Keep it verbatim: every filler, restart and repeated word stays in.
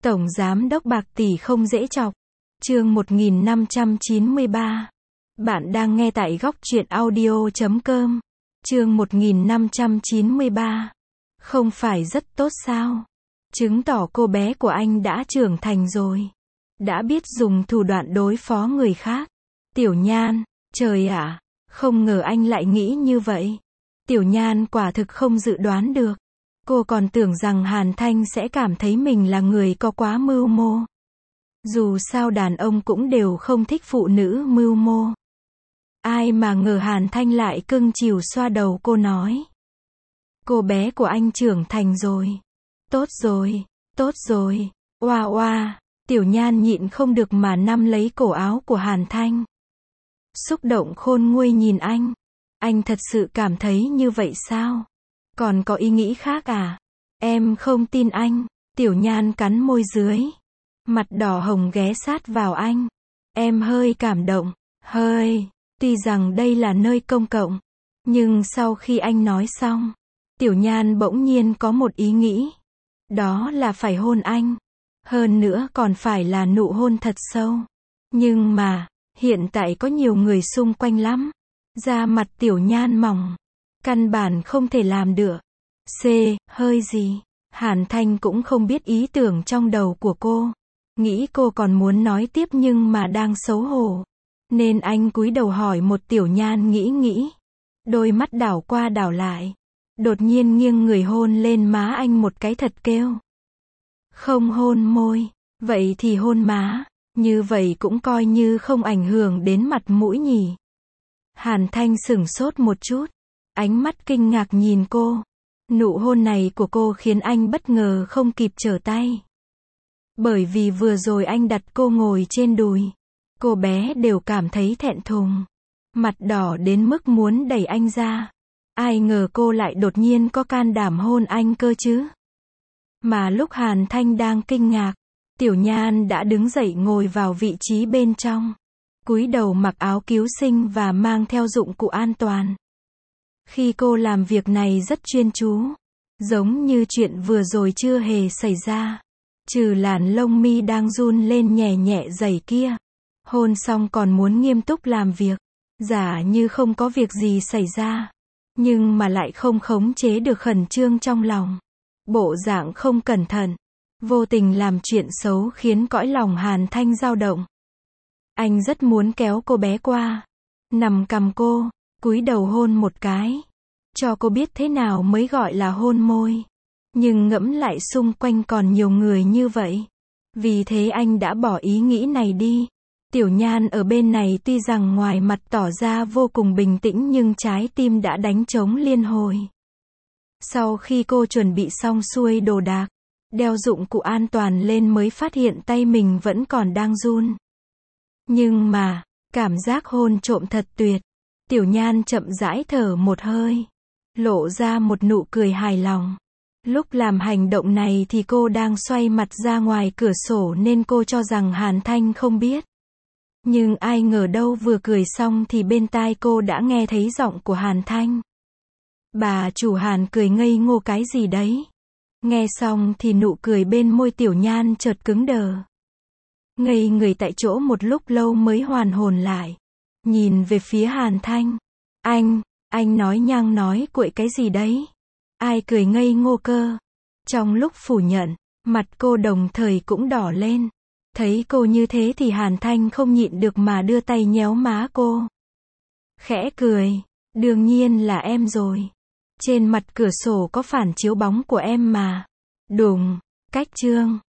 Tổng giám đốc bạc tỷ không dễ chọc. Chương một nghìn năm trăm chín mươi ba. Bạn đang nghe tại góc truyện audio chấm com. Chương một nghìn năm trăm chín mươi ba. Không phải rất tốt sao? Chứng tỏ cô bé của anh đã trưởng thành rồi. Đã biết dùng thủ đoạn đối phó người khác. Tiểu Nhan, trời ạ, không ngờ anh lại nghĩ như vậy. Tiểu Nhan quả thực không dự đoán được. Cô còn tưởng rằng Hàn Thanh sẽ cảm thấy mình là người có quá mưu mô. Dù sao đàn ông cũng đều không thích phụ nữ mưu mô. Ai mà ngờ Hàn Thanh lại cưng chiều xoa đầu cô nói. Cô bé của anh trưởng thành rồi. Tốt rồi, tốt rồi, oa oa. Tiểu Nhan nhịn không được mà nắm lấy cổ áo của Hàn Thanh. Xúc động khôn nguôi nhìn anh. Anh thật sự cảm thấy như vậy sao? Còn có ý nghĩ khác à? Em không tin anh. Tiểu Nhan cắn môi dưới. Mặt đỏ hồng ghé sát vào anh. Em hơi cảm động. Hơi. Tuy rằng đây là nơi công cộng. Nhưng sau khi anh nói xong. Tiểu Nhan bỗng nhiên có một ý nghĩ. Đó là phải hôn anh. Hơn nữa còn phải là nụ hôn thật sâu. Nhưng mà, hiện tại có nhiều người xung quanh lắm. Da mặt Tiểu Nhan mỏng. Căn bản không thể làm được. C, hơi gì? Hàn Thanh cũng không biết ý tưởng trong đầu của cô. Nghĩ cô còn muốn nói tiếp nhưng mà đang xấu hổ. Nên anh cúi đầu hỏi một Tiểu Nhan nghĩ nghĩ. Đôi mắt đảo qua đảo lại. Đột nhiên nghiêng người hôn lên má anh một cái thật kêu. Không hôn môi. Vậy thì hôn má. Như vậy cũng coi như không ảnh hưởng đến mặt mũi nhỉ. Hàn Thanh sửng sốt một chút. Ánh mắt kinh ngạc nhìn cô. Nụ hôn này của cô khiến anh bất ngờ không kịp trở tay. Bởi vì vừa rồi anh đặt cô ngồi trên đùi. Cô bé đều cảm thấy thẹn thùng. Mặt đỏ đến mức muốn đẩy anh ra. Ai ngờ cô lại đột nhiên có can đảm hôn anh cơ chứ. Mà lúc Hàn Thanh đang kinh ngạc, Tiểu Nhan đã đứng dậy ngồi vào vị trí bên trong. Cúi đầu mặc áo cứu sinh và mang theo dụng cụ an toàn. Khi cô làm việc này rất chuyên chú. Giống như chuyện vừa rồi chưa hề xảy ra. Trừ làn lông mi đang run lên nhẹ nhẹ dày kia. Hôn xong còn muốn nghiêm túc làm việc. Giả như không có việc gì xảy ra. Nhưng mà lại không khống chế được khẩn trương trong lòng. Bộ dạng không cẩn thận. Vô tình làm chuyện xấu khiến cõi lòng Hàn Thanh dao động. Anh rất muốn kéo cô bé qua. Nằm cằm cô. Cúi đầu hôn một cái. Cho cô biết thế nào mới gọi là hôn môi. Nhưng ngẫm lại xung quanh còn nhiều người như vậy. Vì thế anh đã bỏ ý nghĩ này đi. Tiểu Nhan ở bên này tuy rằng ngoài mặt tỏ ra vô cùng bình tĩnh nhưng trái tim đã đánh trống liên hồi. Sau khi cô chuẩn bị xong xuôi đồ đạc, đeo dụng cụ an toàn lên mới phát hiện tay mình vẫn còn đang run. Nhưng mà, cảm giác hôn trộm thật tuyệt. Tiểu Nhan chậm rãi thở một hơi. Lộ ra một nụ cười hài lòng. Lúc làm hành động này thì cô đang xoay mặt ra ngoài cửa sổ nên cô cho rằng Hàn Thanh không biết. Nhưng ai ngờ đâu vừa cười xong thì bên tai cô đã nghe thấy giọng của Hàn Thanh. Bà chủ Hàn cười ngây ngô cái gì đấy. Nghe xong thì nụ cười bên môi Tiểu Nhan chợt cứng đờ. Ngây người tại chỗ một lúc lâu mới hoàn hồn lại. Nhìn về phía Hàn Thanh. Anh, anh nói nhăng nói cuội cái gì đấy? Ai cười ngây ngô cơ? Trong lúc phủ nhận, mặt cô đồng thời cũng đỏ lên. Thấy cô như thế thì Hàn Thanh không nhịn được mà đưa tay nhéo má cô. Khẽ cười. Đương nhiên là em rồi. Trên mặt cửa sổ có phản chiếu bóng của em mà. Đùng. Cách chương.